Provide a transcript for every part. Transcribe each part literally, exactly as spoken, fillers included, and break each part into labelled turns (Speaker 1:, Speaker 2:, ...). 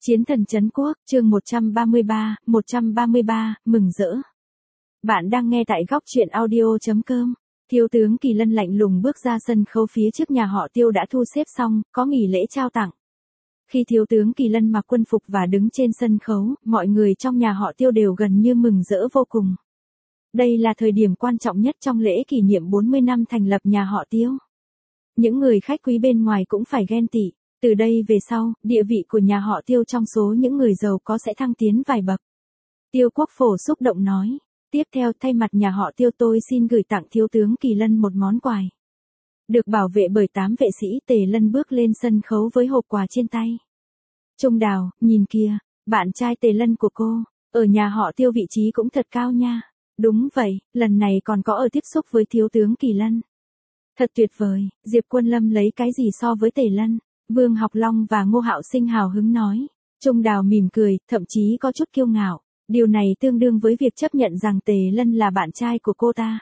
Speaker 1: Chiến thần trấn quốc, chương một trăm ba mươi ba, một trăm ba mươi ba, mừng rỡ. Bạn đang nghe tại góc truyện audio chấm com. Thiếu tướng Kỳ Lân lạnh lùng bước ra sân khấu phía trước nhà họ Tiêu đã thu xếp xong, có nghỉ lễ trao tặng. Khi thiếu tướng Kỳ Lân mặc quân phục và đứng trên sân khấu, mọi người trong nhà họ Tiêu đều gần như mừng rỡ vô cùng. Đây là thời điểm quan trọng nhất trong lễ kỷ niệm bốn mươi năm thành lập nhà họ Tiêu. Những người khách quý bên ngoài cũng phải ghen tị. Từ đây về sau, địa vị của nhà họ Tiêu trong số những người giàu có sẽ thăng tiến vài bậc. Tiêu Quốc Phổ xúc động nói. Tiếp theo thay mặt nhà họ Tiêu tôi xin gửi tặng thiếu tướng Kỳ Lân một món quà. Được bảo vệ bởi tám vệ sĩ, Tề Lân bước lên sân khấu với hộp quà trên tay. Trung Đào, nhìn kìa, bạn trai Tề Lân của cô, ở nhà họ Tiêu vị trí cũng thật cao nha. Đúng vậy, lần này còn có ở tiếp xúc với thiếu tướng Kỳ Lân. Thật tuyệt vời, Diệp Quân Lâm lấy cái gì so với Tề Lân? Vương Học Long và Ngô Hạo Sinh hào hứng nói. Trung Đào mỉm cười, thậm chí có chút kiêu ngạo. Điều này tương đương với việc chấp nhận rằng Tề Lân là bạn trai của cô ta.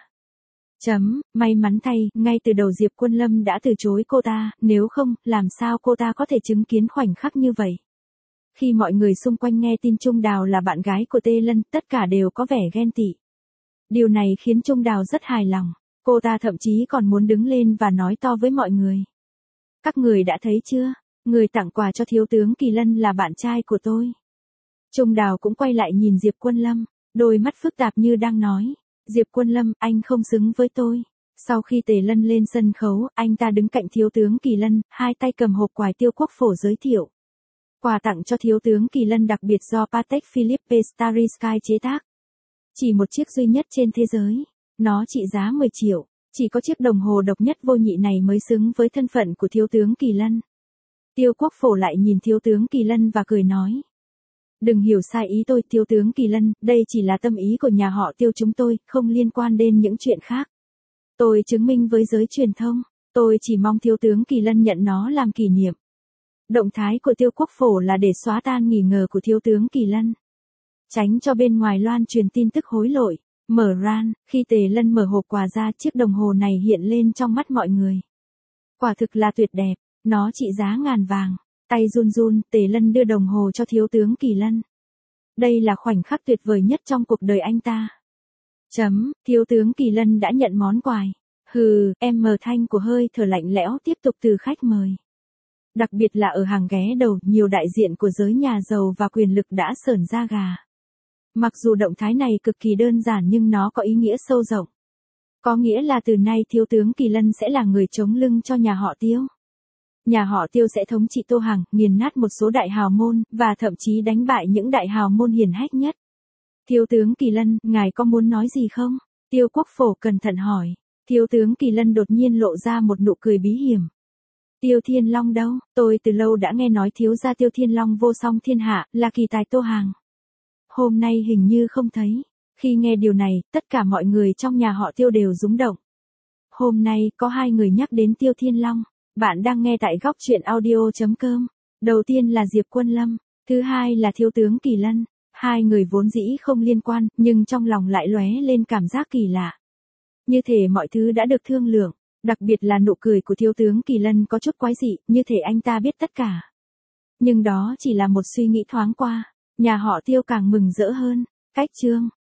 Speaker 1: Chấm, may mắn thay, ngay từ đầu Diệp Quân Lâm đã từ chối cô ta, nếu không, làm sao cô ta có thể chứng kiến khoảnh khắc như vậy. Khi mọi người xung quanh nghe tin Trung Đào là bạn gái của Tề Lân, tất cả đều có vẻ ghen tị. Điều này khiến Trung Đào rất hài lòng. Cô ta thậm chí còn muốn đứng lên và nói to với mọi người. Các người đã thấy chưa? Người tặng quà cho thiếu tướng Kỳ Lân là bạn trai của tôi. Trung Đào cũng quay lại nhìn Diệp Quân Lâm, đôi mắt phức tạp như đang nói. Diệp Quân Lâm, anh không xứng với tôi. Sau khi Tề Lân lên sân khấu, anh ta đứng cạnh thiếu tướng Kỳ Lân, hai tay cầm hộp quà Tiêu Quốc Phổ giới thiệu. Quà tặng cho thiếu tướng Kỳ Lân đặc biệt do Patek Philippe Starry Sky chế tác. Chỉ một chiếc duy nhất trên thế giới. Nó trị giá mười triệu. Chỉ có chiếc đồng hồ độc nhất vô nhị này mới xứng với thân phận của thiếu tướng Kỳ Lân. Tiêu Quốc Phổ lại nhìn thiếu tướng Kỳ Lân và cười nói. Đừng hiểu sai ý tôi, thiếu tướng Kỳ Lân, đây chỉ là tâm ý của nhà họ Tiêu chúng tôi, không liên quan đến những chuyện khác. Tôi chứng minh với giới truyền thông, tôi chỉ mong thiếu tướng Kỳ Lân nhận nó làm kỷ niệm. Động thái của Tiêu Quốc Phổ là để xóa tan nghi ngờ của thiếu tướng Kỳ Lân. Tránh cho bên ngoài loan truyền tin tức hối lỗi. Mở ran, khi Tề Lân mở hộp quà ra, chiếc đồng hồ này hiện lên trong mắt mọi người. Quả thực là tuyệt đẹp, nó trị giá ngàn vàng. Tay run run, Tề Lân đưa đồng hồ cho thiếu tướng Kỳ Lân. Đây là khoảnh khắc tuyệt vời nhất trong cuộc đời anh ta. Chấm, thiếu tướng Kỳ Lân đã nhận món quà. Hừ, em mờ thanh của hơi thở lạnh lẽo tiếp tục từ khách mời. Đặc biệt là ở hàng ghé đầu, nhiều đại diện của giới nhà giàu và quyền lực đã sởn da gà. Mặc dù động thái này cực kỳ đơn giản nhưng nó có ý nghĩa sâu rộng. Có nghĩa là từ nay thiếu tướng Kỳ Lân sẽ là người chống lưng cho nhà họ Tiêu. Nhà họ Tiêu sẽ thống trị Tô Hằng, nghiền nát một số đại hào môn, và thậm chí đánh bại những đại hào môn hiển hách nhất. Thiếu tướng Kỳ Lân, ngài có muốn nói gì không? Tiêu Quốc Phổ cẩn thận hỏi. Thiếu tướng Kỳ Lân đột nhiên lộ ra một nụ cười bí hiểm. Tiêu Thiên Long đâu? Tôi từ lâu đã nghe nói thiếu gia Tiêu Thiên Long vô song thiên hạ, là kỳ tài Tô Hằng. Hôm nay hình như không thấy. Khi nghe điều này, tất cả mọi người trong nhà họ Tiêu đều rúng động. Hôm nay, có hai người nhắc đến Tiêu Thiên Long. Bạn đang nghe tại góc truyện audio chấm com. Đầu tiên là Diệp Quân Lâm, thứ hai là thiếu tướng Kỳ Lân. Hai người vốn dĩ không liên quan, nhưng trong lòng lại lóe lên cảm giác kỳ lạ. Như thể mọi thứ đã được thương lượng, đặc biệt là nụ cười của thiếu tướng Kỳ Lân có chút quái dị, như thể anh ta biết tất cả. Nhưng đó chỉ là một suy nghĩ thoáng qua. Nhà họ Tiêu càng mừng rỡ hơn. Cách chương.